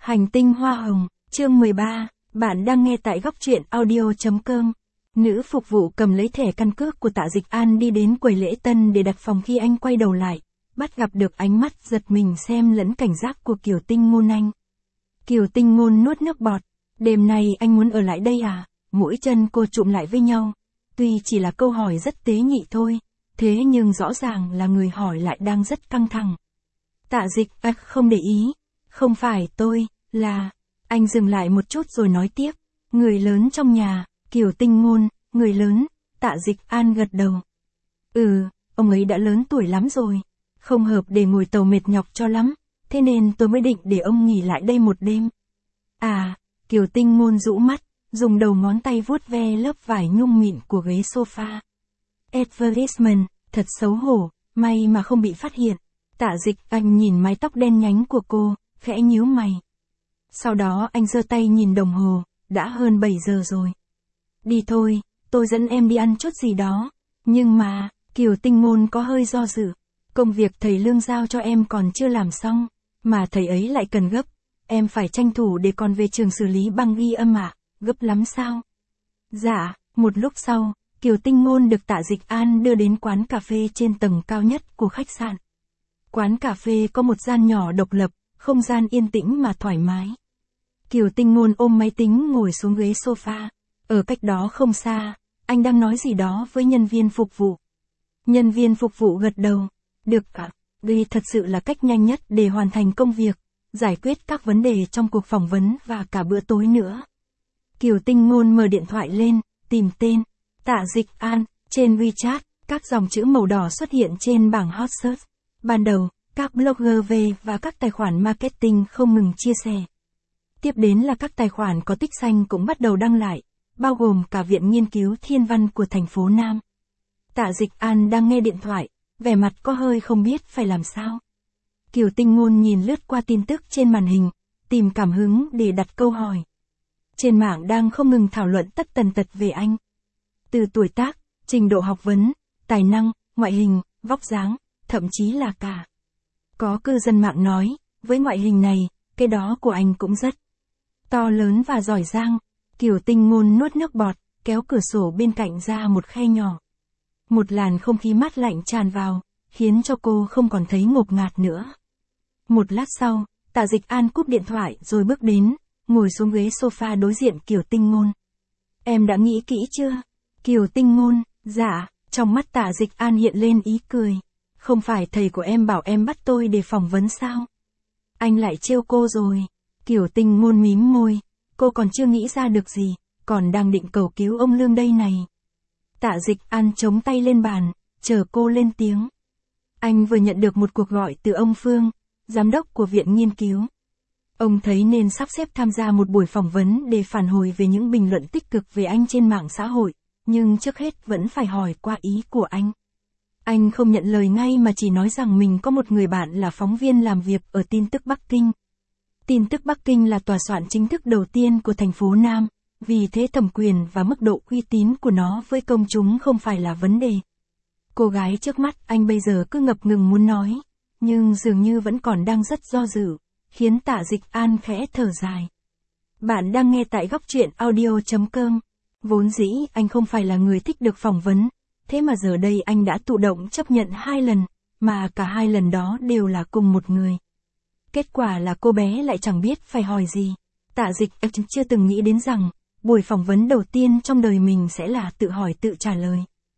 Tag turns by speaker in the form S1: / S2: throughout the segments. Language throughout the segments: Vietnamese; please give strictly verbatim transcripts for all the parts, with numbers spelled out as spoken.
S1: Hành tinh hoa hồng, chương mười ba, bạn đang nghe tại góc truyện audio.com. Nữ phục vụ cầm lấy thẻ căn cước của Tạ Dịch An đi đến quầy lễ tân để đặt phòng khi anh quay đầu lại, bắt gặp được ánh mắt giật mình xem lẫn cảnh giác của Kiều Tinh Ngôn anh. Kiều Tinh Ngôn nuốt nước bọt, đêm nay anh muốn ở lại đây à? Mũi chân cô chụm lại với nhau. Tuy chỉ là câu hỏi rất tế nhị thôi, thế nhưng rõ ràng là người hỏi lại đang rất căng thẳng. Tạ Dịch An không để ý. Không phải tôi, là... Anh dừng lại một chút rồi nói tiếp. Người lớn trong nhà, Kiều Tinh Ngôn, người lớn, Tạ Dịch An gật đầu. Ừ, ông ấy đã lớn tuổi lắm rồi. Không hợp để ngồi tàu mệt nhọc cho lắm, thế nên tôi mới định để ông nghỉ lại đây một đêm. À, Kiều Tinh Ngôn rũ mắt, dùng đầu ngón tay vuốt ve lớp vải nhung mịn của ghế sofa. Advertisement, thật xấu hổ, may mà không bị phát hiện. Tạ Dịch Anh nhìn mái tóc đen nhánh của cô, khẽ nhíu mày. Sau đó anh giơ tay nhìn đồng hồ, đã hơn bảy giờ rồi. Đi thôi, tôi dẫn em đi ăn chút gì đó. Nhưng mà, Kiều Tinh Ngôn có hơi do dự. Công việc thầy Lương giao cho em còn chưa làm xong, mà thầy ấy lại cần gấp. Em phải tranh thủ để còn về trường xử lý băng ghi âm ạ, gấp lắm sao? Dạ, một lúc sau, Kiều Tinh Ngôn được Tạ Dịch An đưa đến quán cà phê trên tầng cao nhất của khách sạn. Quán cà phê có một gian nhỏ độc lập, không gian yên tĩnh mà thoải mái. Kiều Tinh Ngôn ôm máy tính ngồi xuống ghế sofa. Ở cách đó không xa, anh đang nói gì đó với nhân viên phục vụ. Nhân viên phục vụ gật đầu. Được ạ, đây thật sự là cách nhanh nhất để hoàn thành công việc, giải quyết các vấn đề trong cuộc phỏng vấn và cả bữa tối nữa. Kiều Tinh Ngôn mở điện thoại lên, tìm tên, Tạ Dịch An, trên WeChat, các dòng chữ màu đỏ xuất hiện trên bảng hot search. Ban đầu, các blogger về và các tài khoản marketing không ngừng chia sẻ. Tiếp đến là các tài khoản có tích xanh cũng bắt đầu đăng lại, bao gồm cả Viện Nghiên cứu Thiên văn của thành phố Nam. Tạ Dịch An đang nghe điện thoại, vẻ mặt có hơi không biết phải làm sao. Kiều Tinh Ngôn nhìn lướt qua tin tức trên màn hình, tìm cảm hứng để đặt câu hỏi. Trên mạng đang không ngừng thảo luận tất tần tật về anh. Từ tuổi tác, trình độ học vấn, tài năng, ngoại hình, vóc dáng, thậm chí là cả. Có cư dân mạng nói, với ngoại hình này, cái đó của anh cũng rất to lớn và giỏi giang. Kiều Tinh Ngôn nuốt nước bọt, kéo cửa sổ bên cạnh ra một khe nhỏ. Một làn không khí mát lạnh tràn vào, khiến cho cô không còn thấy ngột ngạt nữa. Một lát sau, Tạ Dịch An cúp điện thoại rồi bước đến, ngồi xuống ghế sofa đối diện Kiều Tinh Ngôn. Em đã nghĩ kỹ chưa? Kiều Tinh Ngôn, dạ, trong mắt Tạ Dịch An hiện lên ý cười. Không phải thầy của em bảo em bắt tôi để phỏng vấn sao? Anh lại trêu cô rồi. Kiều Tinh Ngôn mím môi, cô còn chưa nghĩ ra được gì, còn đang định cầu cứu ông Lương đây này. Tạ Dịch An chống tay lên bàn, chờ cô lên tiếng. Anh vừa nhận được một cuộc gọi từ ông Phương, giám đốc của Viện Nghiên cứu. Ông thấy nên sắp xếp tham gia một buổi phỏng vấn để phản hồi về những bình luận tích cực về anh trên mạng xã hội, nhưng trước hết vẫn phải hỏi qua ý của anh. Anh không nhận lời ngay mà chỉ nói rằng mình có một người bạn là phóng viên làm việc ở Tin tức Bắc Kinh. Tin tức Bắc Kinh là tòa soạn chính thức đầu tiên của thành phố Nam, vì thế thẩm quyền và mức độ uy tín của nó với công chúng không phải là vấn đề. Cô gái trước mắt anh bây giờ cứ ngập ngừng muốn nói, nhưng dường như vẫn còn đang rất do dự, khiến Tạ Dịch An khẽ thở dài. Bạn đang nghe tại góc truyện audio.com. Vốn dĩ anh không phải là người thích được phỏng vấn, thế mà giờ đây anh đã thụ động chấp nhận hai lần, mà cả hai lần đó đều là cùng một người. Kết quả là cô bé lại chẳng biết phải hỏi gì. Tạ Dịch An chưa từng nghĩ đến rằng, buổi phỏng vấn đầu tiên trong đời mình sẽ là tự hỏi tự trả lời.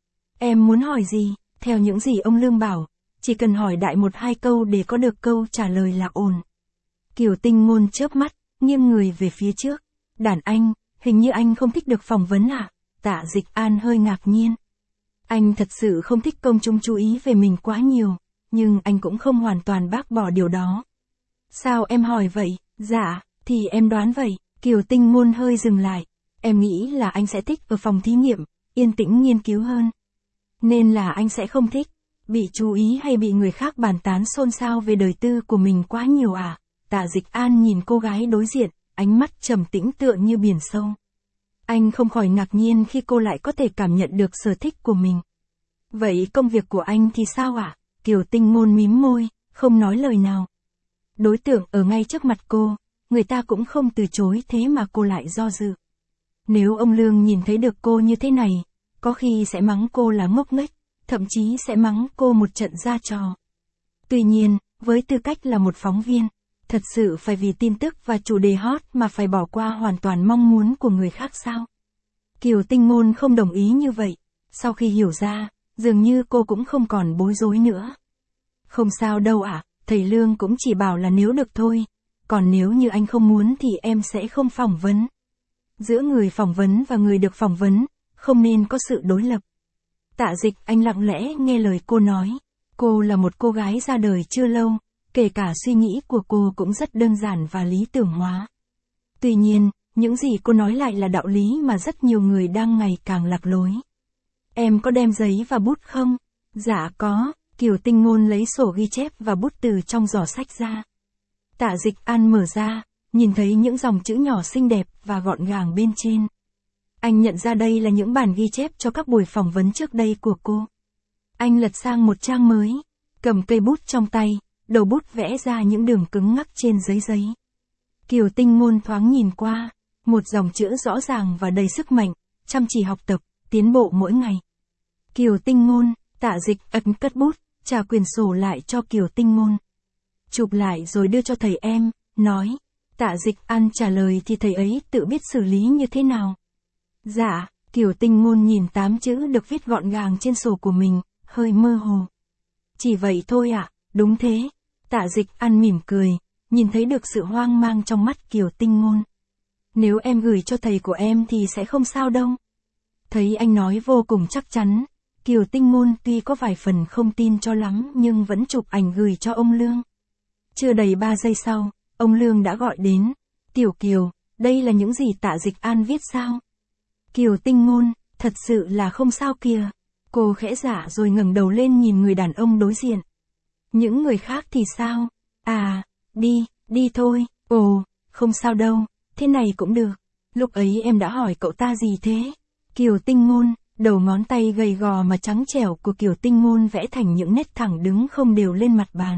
S1: Em muốn hỏi gì? Theo những gì ông Lương bảo, chỉ cần hỏi đại một hai câu để có được câu trả lời là ổn. Kiều Tinh Ngôn chớp mắt, nghiêng người về phía trước. Đàn anh, hình như anh không thích được phỏng vấn à? Tạ Dịch An hơi ngạc nhiên. Anh thật sự không thích công chúng chú ý về mình quá nhiều, nhưng anh cũng không hoàn toàn bác bỏ điều đó. Sao em hỏi vậy? Dạ, thì em đoán vậy. Kiều Tinh Ngôn hơi dừng lại. Em nghĩ là anh sẽ thích ở phòng thí nghiệm, yên tĩnh nghiên cứu hơn. Nên là anh sẽ không thích bị chú ý hay bị người khác bàn tán xôn xao về đời tư của mình quá nhiều à? Tạ Dịch An nhìn cô gái đối diện, ánh mắt trầm tĩnh tựa như biển sâu. Anh không khỏi ngạc nhiên khi cô lại có thể cảm nhận được sở thích của mình. Vậy công việc của anh thì sao ạ? Kiều Tinh Ngôn mím môi, không nói lời nào. Đối tượng ở ngay trước mặt cô, người ta cũng không từ chối thế mà cô lại do dự. Nếu ông Lương nhìn thấy được cô như thế này, có khi sẽ mắng cô là ngốc nghếch, thậm chí sẽ mắng cô một trận ra trò. Tuy nhiên, với tư cách là một phóng viên, thật sự phải vì tin tức và chủ đề hot mà phải bỏ qua hoàn toàn mong muốn của người khác sao? Kiều Tinh Ngôn không đồng ý như vậy. Sau khi hiểu ra, dường như cô cũng không còn bối rối nữa. Không sao đâu ạ, à, thầy Lương cũng chỉ bảo là nếu được thôi. Còn nếu như anh không muốn thì em sẽ không phỏng vấn. Giữa người phỏng vấn và người được phỏng vấn, không nên có sự đối lập. Tạ Dịch Anh lặng lẽ nghe lời cô nói. Cô là một cô gái ra đời chưa lâu, kể cả suy nghĩ của cô cũng rất đơn giản và lý tưởng hóa. Tuy nhiên, những gì cô nói lại là đạo lý mà rất nhiều người đang ngày càng lạc lối. Em có đem giấy và bút không? Dạ có, Kiều Tinh Ngôn lấy sổ ghi chép và bút từ trong giỏ sách ra. Tạ Dịch An mở ra, nhìn thấy những dòng chữ nhỏ xinh đẹp và gọn gàng bên trên. Anh nhận ra đây là những bản ghi chép cho các buổi phỏng vấn trước đây của cô. Anh lật sang một trang mới, cầm cây bút trong tay, đầu bút vẽ ra những đường cứng ngắc trên giấy giấy. Kiều Tinh Ngôn thoáng nhìn qua, một dòng chữ rõ ràng và đầy sức mạnh, chăm chỉ học tập, tiến bộ mỗi ngày. Kiều Tinh Ngôn, Tạ Dịch ấn cất bút, trả quyển sổ lại cho Kiều Tinh Ngôn. Chụp lại rồi đưa cho thầy em, nói. Tạ Dịch An trả lời thì thầy ấy tự biết xử lý như thế nào. Dạ, Kiều Tinh Ngôn nhìn tám chữ được viết gọn gàng trên sổ của mình, hơi mơ hồ. Chỉ vậy thôi ạ, à, đúng thế. Tạ Dịch An mỉm cười, nhìn thấy được sự hoang mang trong mắt Kiều Tinh Ngôn. Nếu em gửi cho thầy của em thì sẽ không sao đâu. Thấy anh nói vô cùng chắc chắn, Kiều Tinh Ngôn tuy có vài phần không tin cho lắm nhưng vẫn chụp ảnh gửi cho ông Lương. Chưa đầy ba giây sau, ông Lương đã gọi đến. Tiểu Kiều, đây là những gì Tạ Dịch An viết sao? Kiều Tinh Ngôn, thật sự là không sao kìa. Cô khẽ dạ rồi ngẩng đầu lên nhìn người đàn ông đối diện. Những người khác thì sao? À, đi, đi thôi. Ồ, không sao đâu, thế này cũng được. Lúc ấy em đã hỏi cậu ta gì thế? Kiều Tinh Ngôn, đầu ngón tay gầy gò mà trắng trẻo của Kiều Tinh Ngôn vẽ thành những nét thẳng đứng không đều lên mặt bàn.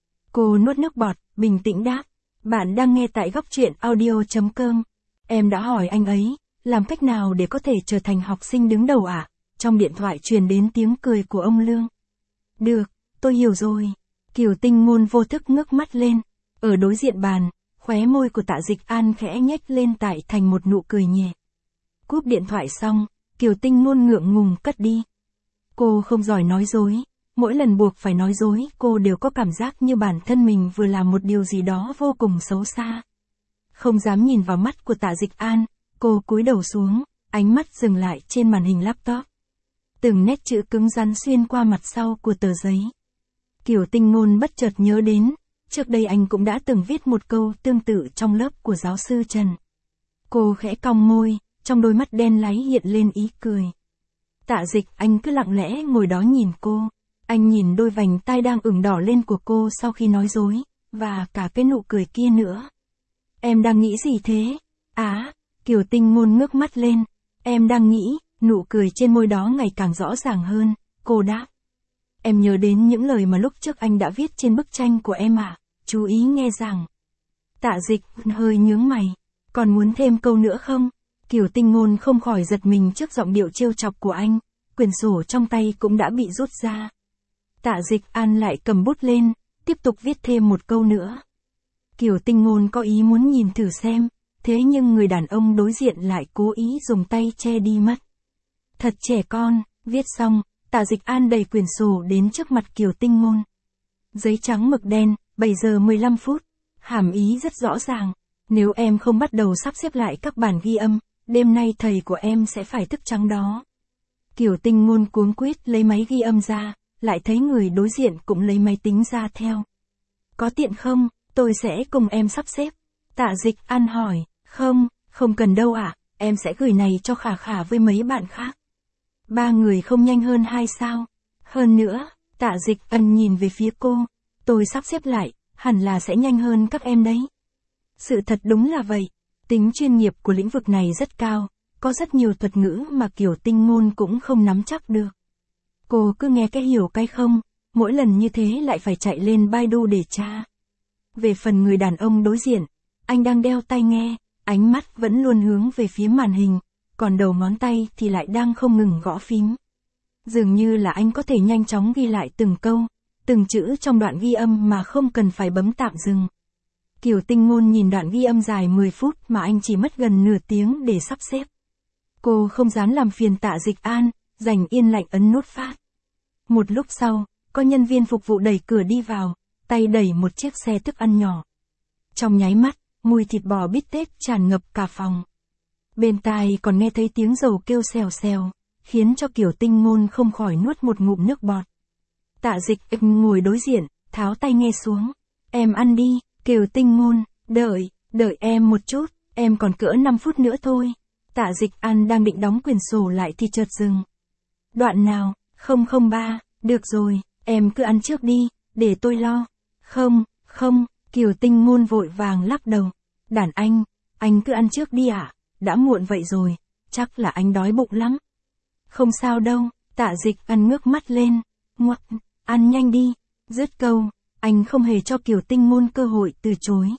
S1: Cô nuốt nước bọt, bình tĩnh đáp. Bạn đang nghe tại góc truyện audio chấm com. Em đã hỏi anh ấy, làm cách nào để có thể trở thành học sinh đứng đầu ạ? À? Trong điện thoại truyền đến tiếng cười của ông Lương. Được, tôi hiểu rồi. Kiều Tinh Ngôn vô thức ngước mắt lên. Ở đối diện bàn, khóe môi của Tạ Dịch An khẽ nhếch lên tại thành một nụ cười nhẹ. Cúp điện thoại xong, Kiều Tinh Ngôn ngượng ngùng cất đi. Cô không giỏi nói dối. Mỗi lần buộc phải nói dối, cô đều có cảm giác như bản thân mình vừa làm một điều gì đó vô cùng xấu xa. Không dám nhìn vào mắt của Tạ Dịch An, cô cúi đầu xuống, ánh mắt dừng lại trên màn hình laptop. Từng nét chữ cứng rắn xuyên qua mặt sau của tờ giấy. Kiều Tinh Ngôn bất chợt nhớ đến, trước đây anh cũng đã từng viết một câu tương tự trong lớp của giáo sư Trần. Cô khẽ cong môi, trong đôi mắt đen láy hiện lên ý cười. Tạ Dịch Anh cứ lặng lẽ ngồi đó nhìn cô. Anh nhìn đôi vành tai đang ửng đỏ lên của cô sau khi nói dối, và cả cái nụ cười kia nữa. Em đang nghĩ gì thế? Á, Kiều Tinh Ngôn ngước mắt lên. Em đang nghĩ, nụ cười trên môi đó ngày càng rõ ràng hơn, cô đáp. Em nhớ đến những lời mà lúc trước anh đã viết trên bức tranh của em à, chú ý nghe rằng. Tạ Dịch hơi nhướng mày, còn muốn thêm câu nữa không? Kiều Tinh Ngôn không khỏi giật mình trước giọng điệu trêu chọc của anh, quyển sổ trong tay cũng đã bị rút ra. Tạ Dịch An lại cầm bút lên, tiếp tục viết thêm một câu nữa. Kiều Tinh Ngôn có ý muốn nhìn thử xem, thế nhưng người đàn ông đối diện lại cố ý dùng tay che đi mất. Thật trẻ con, viết xong, Tạ Dịch An đẩy quyển sổ đến trước mặt Kiều Tinh Ngôn. Giấy trắng mực đen, bảy giờ mười lăm phút, hàm ý rất rõ ràng, nếu em không bắt đầu sắp xếp lại các bản ghi âm, đêm nay thầy của em sẽ phải thức trắng đó. Kiều Tinh Ngôn cuống quýt lấy máy ghi âm ra, lại thấy người đối diện cũng lấy máy tính ra theo. Có tiện không, tôi sẽ cùng em sắp xếp. Tạ Dịch An hỏi, không, không cần đâu ạ, à, em sẽ gửi này cho Khả Khả với mấy bạn khác. Ba người không nhanh hơn hai sao? Hơn nữa, Tạ Dịch Ân nhìn về phía cô, tôi sắp xếp lại, hẳn là sẽ nhanh hơn các em đấy. Sự thật đúng là vậy, tính chuyên nghiệp của lĩnh vực này rất cao, có rất nhiều thuật ngữ mà Kiều Tinh Ngôn cũng không nắm chắc được. Cô cứ nghe cái hiểu cái không, mỗi lần như thế lại phải chạy lên Baidu để tra. Về phần người đàn ông đối diện, Anh đang đeo tai nghe, ánh mắt vẫn luôn hướng về phía màn hình, còn đầu ngón tay thì lại đang không ngừng gõ phím. Dường như là anh có thể nhanh chóng ghi lại từng câu, từng chữ trong đoạn ghi âm mà không cần phải bấm tạm dừng. Kiều Tinh Ngôn nhìn đoạn ghi âm dài mười phút mà anh chỉ mất gần nửa tiếng để sắp xếp. Cô không dám làm phiền Tạ Dịch An, dành yên lặng ấn nút phát. Một lúc sau, có nhân viên phục vụ đẩy cửa đi vào, tay đẩy một chiếc xe thức ăn nhỏ. Trong nháy mắt, mùi thịt bò bít tết tràn ngập cả phòng. Bên tai còn nghe thấy tiếng dầu kêu xèo xèo, khiến cho Kiều Tinh Ngôn không khỏi nuốt một ngụm nước bọt. Tạ Dịch An ngồi đối diện, tháo tay nghe xuống. Em ăn đi, Kiều Tinh Ngôn, đợi, đợi em một chút, em còn cỡ năm phút nữa thôi. Tạ Dịch An đang định đóng quyển sổ lại thì chợt dừng. Đoạn nào, không không ba, được rồi, em cứ ăn trước đi, để tôi lo. Không, không, Kiều Tinh Ngôn vội vàng lắc đầu. Đàn anh, anh cứ ăn trước đi ạ, à? Đã muộn vậy rồi, chắc là anh đói bụng lắm. Không sao đâu, Tạ Dịch An ngước mắt lên, ngoắc, ăn nhanh đi, dứt câu, anh không hề cho Kiều Tinh Ngôn cơ hội từ chối.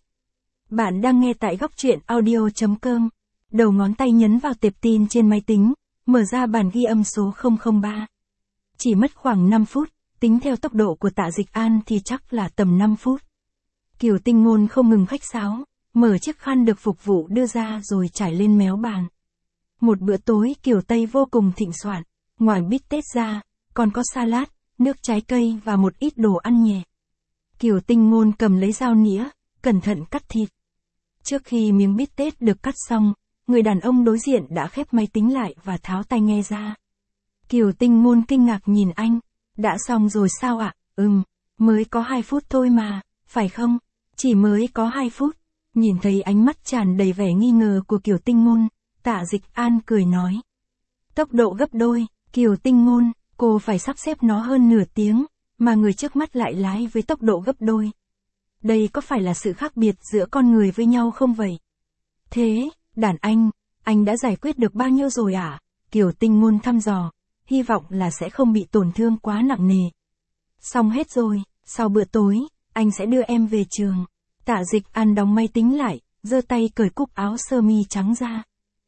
S1: Bạn đang nghe tại góc truyện audio chấm com, đầu ngón tay nhấn vào tệp tin trên máy tính, mở ra bản ghi âm số không không ba. Chỉ mất khoảng năm phút, tính theo tốc độ của Tạ Dịch An thì chắc là tầm năm phút. Kiều Tinh Ngôn không ngừng khách sáo, mở chiếc khăn được phục vụ đưa ra rồi trải lên méo bàn. Một bữa tối kiểu Tây vô cùng thịnh soạn, ngoài bít tết ra, còn có salad, nước trái cây và một ít đồ ăn nhẹ. Kiều Tinh Ngôn cầm lấy dao nĩa, cẩn thận cắt thịt. Trước khi miếng bít tết được cắt xong, người đàn ông đối diện đã khép máy tính lại và tháo tai nghe ra. Kiều Tinh Ngôn kinh ngạc nhìn anh. Đã xong rồi sao ạ? À? Ừm, mới có hai phút thôi mà, phải không? Chỉ mới có hai phút. Nhìn thấy ánh mắt tràn đầy vẻ nghi ngờ của Kiều Tinh Ngôn, Tạ Dịch An cười nói. Tốc độ gấp đôi, Kiều Tinh Ngôn, cô phải sắp xếp nó hơn nửa tiếng, mà người trước mắt lại lái với tốc độ gấp đôi. Đây có phải là sự khác biệt giữa con người với nhau không vậy? Thế, đàn anh, anh đã giải quyết được bao nhiêu rồi à? Kiều Tinh Ngôn thăm dò, hy vọng là sẽ không bị tổn thương quá nặng nề. Xong hết rồi, sau bữa tối, anh sẽ đưa em về trường. Tạ Dịch An đóng máy tính lại, giơ tay cởi cúc áo sơ mi trắng ra.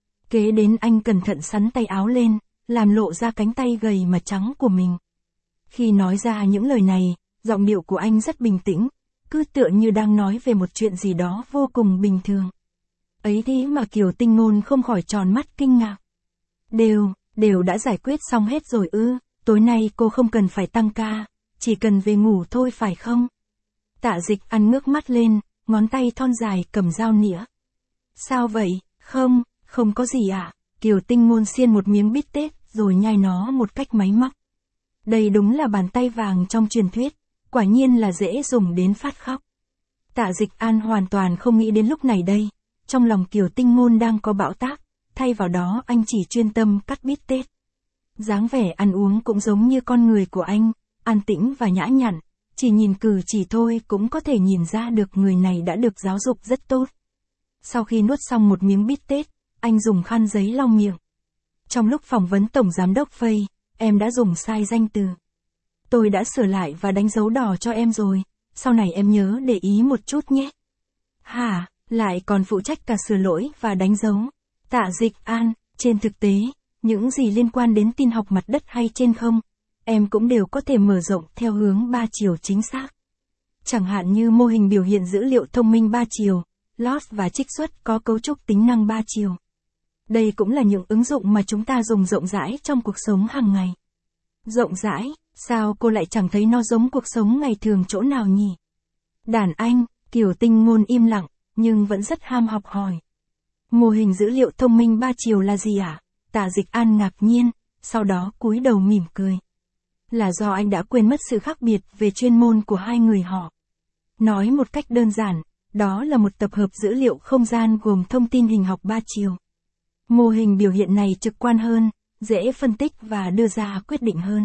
S1: Kế đến anh cẩn thận xắn tay áo lên, làm lộ ra cánh tay gầy mà trắng của mình. Khi nói ra những lời này, giọng điệu của anh rất bình tĩnh, cứ tựa như đang nói về một chuyện gì đó vô cùng bình thường. Ấy thế mà Kiều Tinh Ngôn không khỏi tròn mắt kinh ngạc. Đều, đều đã giải quyết xong hết rồi ư, tối nay cô không cần phải tăng ca, chỉ cần về ngủ thôi phải không? Tạ Dịch An ngước mắt lên, ngón tay thon dài cầm dao nĩa. Sao vậy, không, không có gì ạ. À? Kiều Tinh Ngôn xiên một miếng bít tết rồi nhai nó một cách máy móc. Đây đúng là bàn tay vàng trong truyền thuyết, quả nhiên là dễ dùng đến phát khóc. Tạ Dịch An hoàn toàn không nghĩ đến lúc này đây, trong lòng Kiều Tinh Ngôn đang có bão táp, thay vào đó anh chỉ chuyên tâm cắt bít tết. Dáng vẻ ăn uống cũng giống như con người của anh, an tĩnh và nhã nhặn, chỉ nhìn cử chỉ thôi cũng có thể nhìn ra được người này đã được giáo dục rất tốt. Sau khi nuốt xong một miếng bít tết, anh dùng khăn giấy lau miệng. Trong lúc phỏng vấn Tổng Giám đốc Phây, em đã dùng sai danh từ. Tôi đã sửa lại và đánh dấu đỏ cho em rồi, sau này em nhớ để ý một chút nhé. Hả, lại còn phụ trách cả sửa lỗi và đánh dấu. Tạ Dịch An, trên thực tế, những gì liên quan đến tin học mặt đất hay trên không, em cũng đều có thể mở rộng theo hướng ba chiều chính xác. Chẳng hạn như mô hình biểu hiện dữ liệu thông minh ba chiều, loss và trích xuất có cấu trúc tính năng ba chiều. Đây cũng là những ứng dụng mà chúng ta dùng rộng rãi trong cuộc sống hàng ngày. Rộng rãi, sao cô lại chẳng thấy nó giống cuộc sống ngày thường chỗ nào nhỉ? Đàn anh, Kiều Tinh Ngôn im lặng, nhưng vẫn rất ham học hỏi. Mô hình dữ liệu thông minh ba chiều là gì ạ? À? Tạ Dịch An ngạc nhiên, sau đó cúi đầu mỉm cười. Là do anh đã quên mất sự khác biệt về chuyên môn của hai người họ. Nói một cách đơn giản, đó là một tập hợp dữ liệu không gian gồm thông tin hình học ba chiều. Mô hình biểu hiện này trực quan hơn, dễ phân tích và đưa ra quyết định hơn.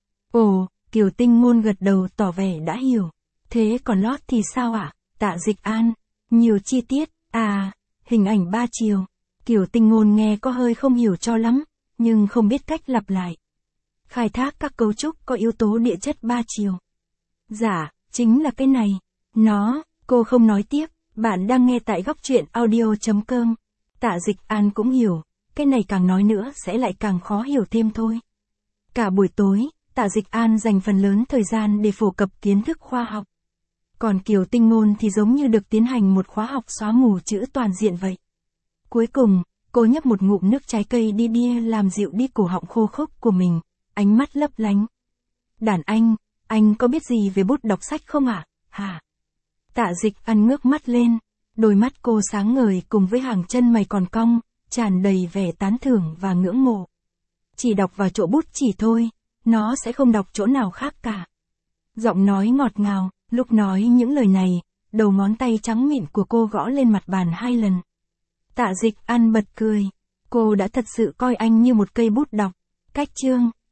S1: Ồ, Kiều Tinh Ngôn gật đầu tỏ vẻ đã hiểu. Thế còn lót thì sao ạ? À? Tạ Dịch An, nhiều chi tiết, à, hình ảnh ba chiều. Kiều Tinh Ngôn nghe có hơi không hiểu cho lắm, nhưng không biết cách lặp lại. Khai thác các cấu trúc có yếu tố địa chất ba chiều. Dạ, chính là cái này. Nó, cô không nói tiếp, Bạn đang nghe tại góc truyện audio.com. Tạ Dịch An cũng hiểu, cái này càng nói nữa sẽ lại càng khó hiểu thêm thôi. Cả buổi tối, Tạ Dịch An dành phần lớn thời gian để phổ cập kiến thức khoa học. Còn Kiều Tinh Ngôn thì giống như được tiến hành một khóa học xóa mù chữ toàn diện vậy. Cuối cùng, cô nhấp một ngụm nước trái cây đi đia làm dịu đi cổ họng khô khốc của mình, ánh mắt lấp lánh. Đàn anh, anh có biết gì về bút đọc sách không ạ? À? Hả? Tạ Dịch An ngước mắt lên, đôi mắt cô sáng ngời cùng với hàng chân mày còn cong, tràn đầy vẻ tán thưởng và ngưỡng mộ. Chỉ đọc vào chỗ bút chỉ thôi, nó sẽ không đọc chỗ nào khác cả. Giọng nói ngọt ngào, lúc nói những lời này, đầu ngón tay trắng mịn của cô gõ lên mặt bàn hai lần. Tạ Dịch An bật cười, cô đã thật sự coi anh như một cây bút đọc. Cách chương